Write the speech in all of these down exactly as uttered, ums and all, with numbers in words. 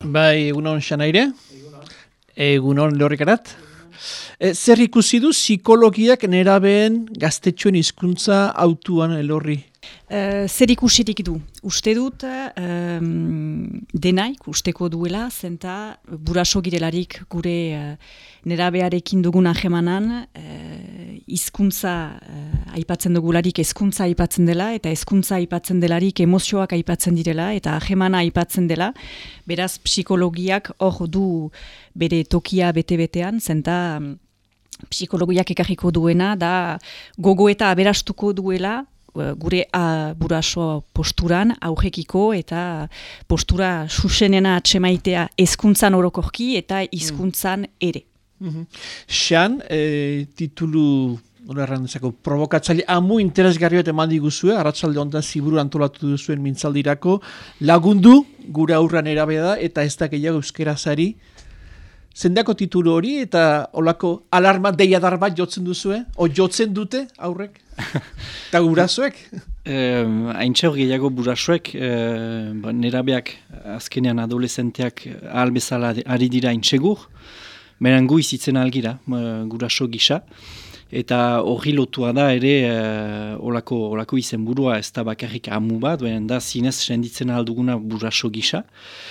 Bai, egunon Xanaire, egunon Lehorrikarat. E, zer ikusi du psikologiak nerabeen gaztetxoen hizkuntza hautuan Elorri? Uh, zer ikusirik du. Uste dut um, denaik usteko duela, zenta buraso girelarik gure uh, nerabearekin dugun ahemanan uh, hizkuntza uh, aipatzen dugularik hezkuntza aipatzen dela, eta hezkuntza aipatzen delarik emozioak aipatzen direla, eta ahemana aipatzen dela. Beraz, psikologiak hor du bere tokia bete-betean, zenta um, psikologiak ekarriko duena, da gogo eta aberastuko duela, gure a, buraso posturan aurrekiko eta postura susenena atsemaitea hezkuntzan orokorki eta hizkuntzan ere. Mm-hmm. Xan, e, titulu horrezako provokatzaile amu interesgarri bat eman diguzue, arratsalde honetan ziburu antolatu duzuen mintzaldirako, lagundu gure aurran erabea da eta ez da gehiago euskerazari. Zendako titulu hori eta olako alarma deiadar bat jotzen duzue? O jotzen dute aurrek? Eta gurasoek? Haintxe hor gehiago burasoek, eh, nerabeak azkenean adolescenteak ahal bezala ari dira haintxegur, beran gu izitzen algira, guraso gisa, eta horri lotua da ere eh, olako, olako izenburua ez da bakarrik amu bat, da zinez senditzen alduguna buraso gisa.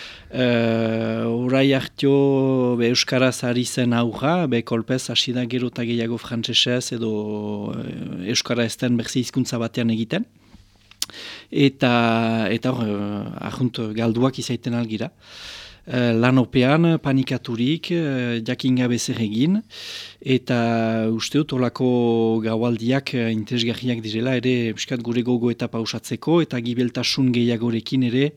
Uh, orai hartio be, Euskaraz ari zen aurra, be kolpez hasi da gero eta gehiago frantsesez edo uh, Euskara ez den berzi hizkuntza batean egiten. Eta eta hor, uh, ahunt galduak izaiten algira. Uh, lanopean, panikaturik, uh, jakingabe zer egin, eta uste dut olako gaualdiak uh, interesgarriak direla ere piskat gure gogo eta pausatzeko, eta gibeltasun gehiagorekin ere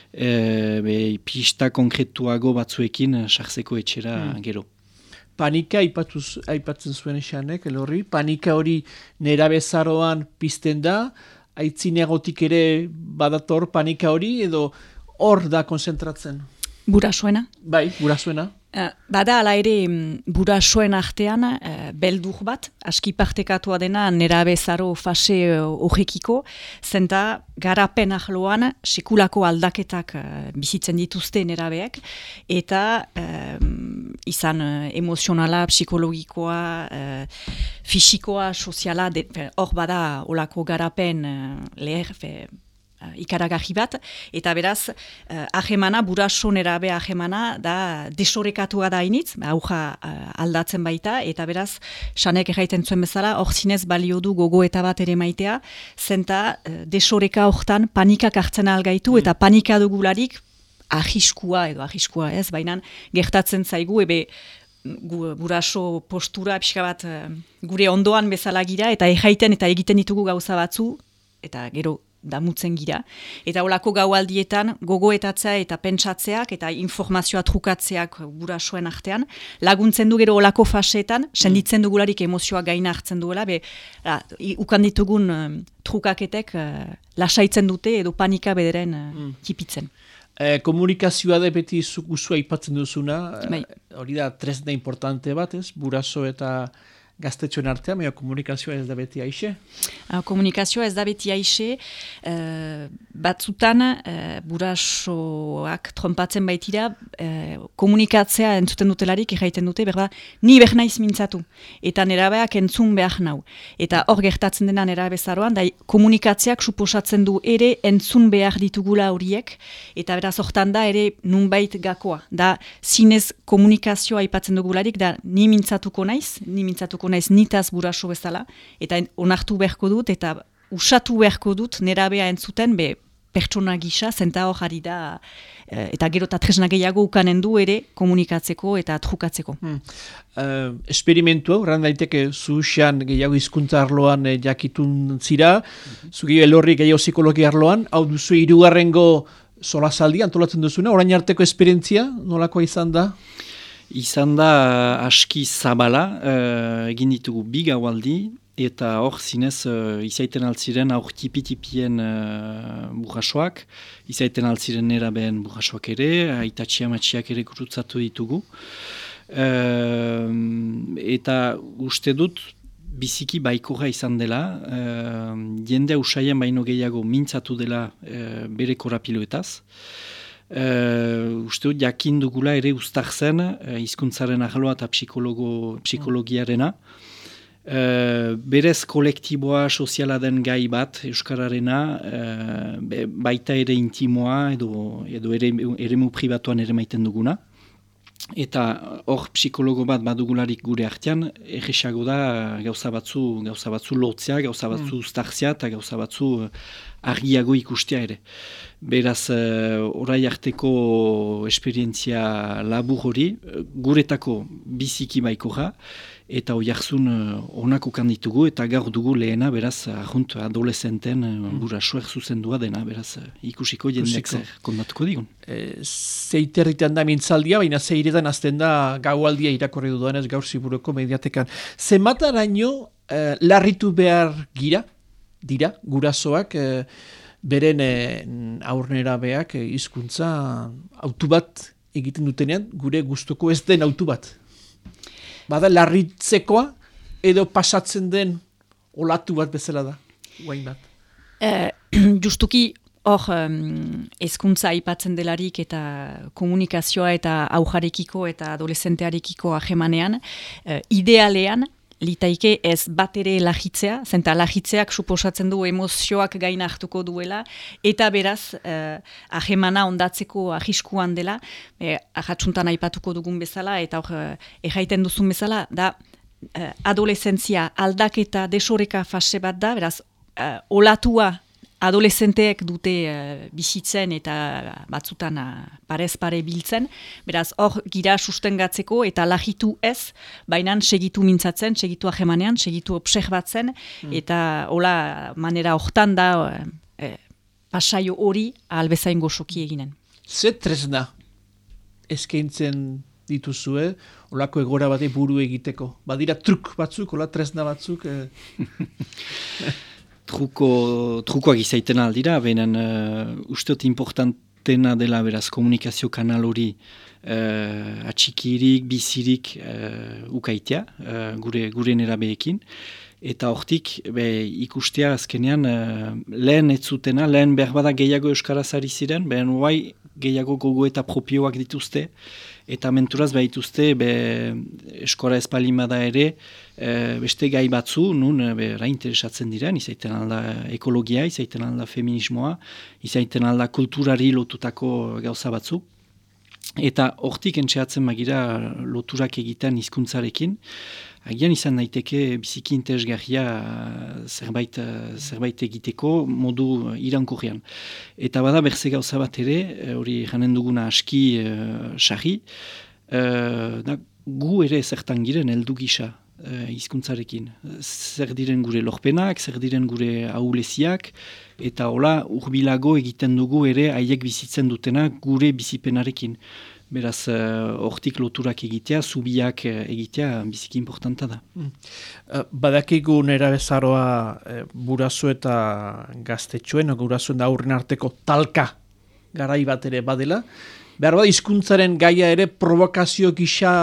E, be, pista konkretuago batzuekin sartzeko etxera hmm. gero. Panika aipatuz, aipatzen zuen esanek, Elorri, panika hori nerabezaroan pizten da, aitzineagotik ere badator panika hori, edo hor da konzentratzen? Burasoena? Bai, burasoena. Uh, bada ala ere burasoen artean uh, beldur bat, aski partekatua dena nerabezaro fase horrekiko, uh, zenta garapen ahloan sekulako aldaketak uh, bizitzen dituzte nerabeak, eta uh, izan uh, emozionala, psikologikoa, uh, fisikoa, soziala, hor bada olako garapen uh, leher, fe, Uh, ikaragarri bat, eta beraz, uh, ahemana, buraso nerabe ahemana, da desorekatua da initz, auja uh, aldatzen baita, eta beraz, sanek erraiten zuen bezala, hor zinez balio du gogo eta bat ere maitea, zenta uh, desoreka hortan panikak hartzen algaitu, eta panika dugularik ahiskua, edo ahiskua ez, baina gertatzen zaigu, ebe gu, buraso postura, pixka bat, uh, gure ondoan bezala gira, eta erraiten eta egiten ditugu gauza batzu, eta gero, damutzen gira. Eta olako gaualdietan gogoetatzea eta pentsatzeak eta informazioa trukatzeak gurasoen artean, laguntzen du gero olako faseetan, senditzen dugularik emozioa gaina hartzen duela, be, la, ukan ditugun um, trukaketek uh, lasaitzen dute edo panika bederen uh, mm. tipitzen. Eh, komunikazioa da beti zuzua aipatzen duzuna, bai. Hori da tresna importante bat, ez? Buraso eta gaztetxoen artean, baina komunikazioa ez da beti aixe? Uh, komunikazioa ez da beti aixe, uh, batzutan uh, burasoak trompatzen baitira, uh, komunikatzea entzuten dutelarik erraiten dute, berba, ni behar naiz mintzatu, eta nerabeak entzun behar nau. Eta hor gertatzen dena nerabezaroan, da komunikatzeak suposatzen du ere entzun behar ditugula horiek, eta beraz hortan da ere nunbait gakoa. Da zinez komunikazioa aipatzen dugularik, da ni mintzatuko naiz, ni mintzatuko naiz nitaz buraso bezala, eta onartu beharko dut, eta usatu beharko dut nerabea entzuten, be pertsona gisa, zenta hor ari da, eta gero eta tresna gehiago ukanen du ere komunikatzeko eta trukatzeko. Hmm. Uh, Esperimentua, horren daiteke zuzean gehiago hizkuntza arloan eh, jakitun zira, mm-hmm. zu gehiago Elorri gehiago psikologi arloan, hau duzu hirugarrengo solasaldi antolatzen duzuna, orain arteko esperientzia, nolakoa izan da? Izan da aski zabala, uh, egin ditugu bi gaualdi, eta hor zinez uh, izaiten altziren aur tipi-tipien uh, burrasoak, izaiten altziren nerabeen burrasoak ere, aitatxia-matxiak ere gurutzatu ditugu. Uh, eta uste dut biziki baikorra izan dela, uh, jende usaien baino gehiago mintzatu dela uh, bere korapiloetaz. Uh, uste dut jakin dugula ere uztar zen uh, hizkuntzaren arloa eta psikologo, psikologiarena. Uh, berez kolektiboa soziala den gai bat Euskararena uh, be, baita ere intimoa edo, edo ere, eremu pribatuan ere maiten duguna. Eta hor psikologo bat badugularik gure artean, erresago da gauza batzu, gauza batzu lotzea, gauza batzu uztarzea eta gauza batzu argiago ikustea ere. Beraz, uh, orai arteko esperientzia labur hori, guretako biziki baikorra, eta oiarzun uh, onako kanditugu, eta gaur dugu lehena, beraz, ahunt adolescenten uh, burasoek zuzendua dena, beraz, uh, ikusiko jendeak zer kontatuko digun. E, zeiterritan da mintzaldia, baina zeiretan azten da gaualdia irakorri dudanez gaur ziburuko mediatekan. Zenbataraino uh, larritu behar gira, dira, gurasoak, uh, beren eh, aurnera beak eh, hizkuntza autu bat egiten dutenean, gure gustuko ez den autu bat. Bada, larritzekoa edo pasatzen den olatu bat bezala da, guain bat. Eh, justuki hor um, hezkuntza aipatzen delarik eta komunikazioa eta aujarekiko eta adolescentearekiko ahemanean, eh, idealean, litaike ez bat ere lagitzea, zenta lagitzeak suposatzen du emozioak gain hartuko duela, eta beraz, eh, ahemana ondatzeko ahiskuan dela, eh, ahatsuntan aipatuko dugun bezala, eta hor, eh, erraiten duzun bezala, da eh, adoleszentzia aldaketa desoreka fase bat da, beraz, eh, olatua adolescenteek dute uh, bizitzen eta batzutan uh, parez pare biltzen, beraz hor gira sustengatzeko eta lagitu ez, baina segitu mintzatzen, segitu ahemanean, segitu obserbatzen, mm. eta hola manera hortan da uh, eh, pasaio hori albezain gozoki eginen. Ze tresna eskaintzen dituzue, olako egora bate buru egiteko? Badira truk batzuk, ola tresna batzuk? Eh? Truko, trukoak izaiten aldira, benen uh, usteot importantena dela beraz komunikazio kanal hori uh, atxikirik, bizirik uh, ukaitea, uh, gure, gure nerabeekin. Eta hortik be, ikustea azkenean uh, lehen ez zutena, lehen berbada gehiago euskaraz ari ziren, behen guai gehiago gogo eta propioak dituzte, eta menturaz behituzte be, eskora espalimada ere e, beste gai batzu, nun bera interesatzen diren, izaiten alda ekologia, izaiten alda feminismoa, izaiten alda kulturari lotutako gauza batzu. Eta hortik entxeatzen magira loturak egiten hizkuntzarekin, agian izan daiteke biziki interesgarria zerbait, zerbait egiteko modu irankorrean. Eta bada berze gauza bat ere, hori janen duguna aski sarri, uh, uh, gu ere zertan giren heldu gisa uh, hizkuntzarekin. Zer diren gure lorpenak, zer diren gure ahuleziak, eta hola urbilago egiten dugu ere haiek bizitzen dutena gure bizipenarekin. Beraz, hortik uh, loturak egitea, zubiak uh, egitea, biziki importanta da. Mm. Uh, badakigu nera bezaroa uh, burazu eta gaztetxoen, burazu eta aurren arteko talka garai bat ere badela. Behar bada, hizkuntzaren gaia ere provokazio gisa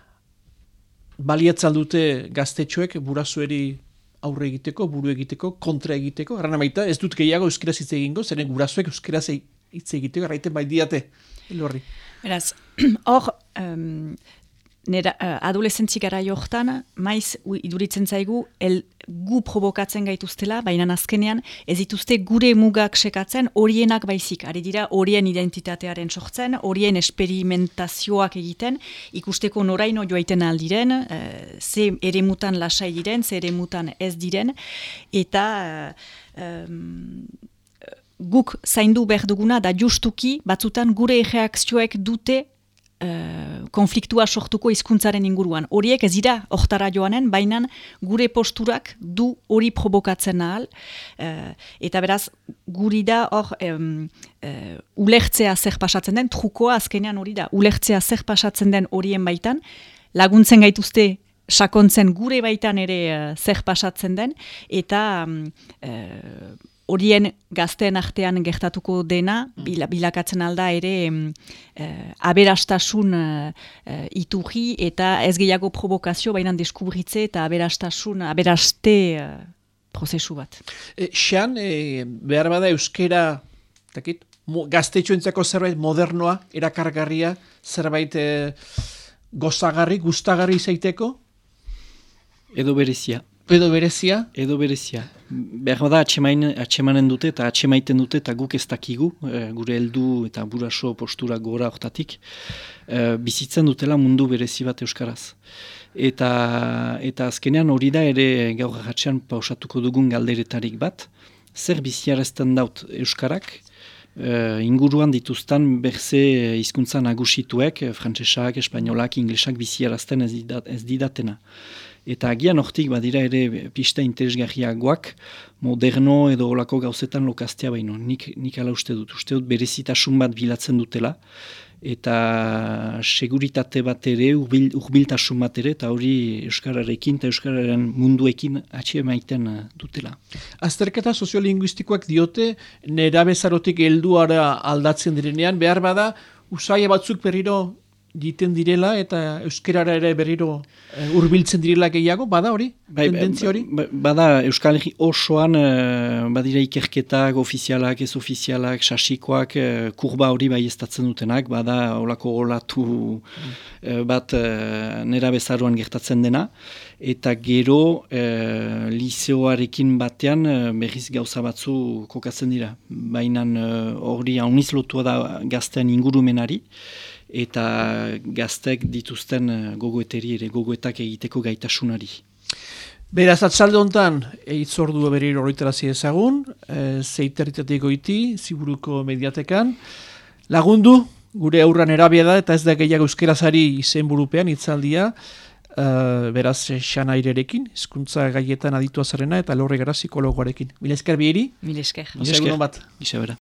baliatzal dute gaztetxoek burazueri aurre egiteko, buru egiteko, kontra egiteko. Arrana baita, ez dut gehiago euskaraz hitz egingo, zeren gurazuek euskaraz hitz egiteko, erraiten bai diate, elorri. Beraz, hor, um, nera, uh, adolescentzi gara jortan, maiz iduritzen zaigu, el, gu provokatzen gaituztela, baina azkenean ez dituzte gure mugak sekatzen, horienak baizik, ari dira horien identitatearen sortzen, horien esperimentazioak egiten, ikusteko noraino joaiten aldiren, uh, ze eremutan lasai diren, ze eremutan ez diren, eta uh, um, guk zaindu behar duguna da justuki batzutan gure reakzioek dute uh, konfliktua sortuko hizkuntzaren inguruan. Horiek ez dira hortara joanen, baina gure posturak du hori provokatzen ahal. Uh, eta beraz, guri da hor um, uh, ulertzea zer pasatzen den, trukoa azkenean hori da, ulertzea zer pasatzen den horien baitan, laguntzen gaituzte sakontzen gure baitan ere uh, zer pasatzen den, eta um, uh, horien gazteen artean gertatuko dena, bila, bilakatzen alda ere eh, aberastasun eh, iturri eta ez gehiago provokazio, baina deskubritze eta aberastasun, aberaste eh, prozesu bat. E, Xan, e, behar bada euskera, takit, gaztetxoentzako zerbait modernoa, erakargarria, zerbait e, gozagarri, gustagarri izaiteko? Edo berezia. Edo berezia? Edo berezia. Behar da atxemanen dute eta atxemaiten dute eta guk ez dakigu, e, gure heldu eta buraso postura gora hortatik, e, bizitzen dutela mundu berezi bat euskaraz. Eta, eta azkenean hori da ere gaur agatxean pausatuko dugun galderetarik bat, zer biziarazten daut euskarak, Uh, inguruan dituzten berze hizkuntza nagusituek, frantsesak, espainolak, inglesak biziarazten ez, didat, ez didatena. Eta agian hortik badira ere pista interesgarriagoak, moderno edo olako gauzetan lokaztea baino. Nik, nik ala uste dut. Uste dut berezitasun bat bilatzen dutela, eta seguritate bat ere, urbil, urbiltasun bat ere, eta hori euskararekin eta euskararen munduekin atxe emaiten dutela. Azterketa soziolinguistikoak diote, nerabezarotik helduara aldatzen direnean, behar bada, usaia batzuk berriro egiten direla eta euskarara ere berriro uh, hurbiltzen direla gehiago, bada hori? Bai, tendentzia hori? Ba, bada Euskal Herri osoan uh, badira ikerketak, ofizialak, ez ofizialak, sasikoak, uh, kurba hori bai estatzen dutenak, bada olako olatu mm. uh, bat uh, nera bezaruan gertatzen dena, eta gero uh, liseoarekin batean uh, berriz gauza batzu kokatzen dira. Baina hori uh, hauniz lotua da gaztean ingurumenari, eta gaztek dituzten gogoeteri ere gogoetak egiteko gaitasunari. Beraz, atzalde honetan, eitzordu berriro horretarazi ezagun, e, zeiterritatik goiti, Ziburuko mediatekan. Lagundu, gure aurran erabia da, eta ez da gehiago euskerazari izen burupean, itzaldia, e, beraz, xanairerekin, hizkuntza gaietan aditua zarena, eta lorre gara psikologoarekin. Mila esker biheri? Mila esker. Mila esker. Gisa bera.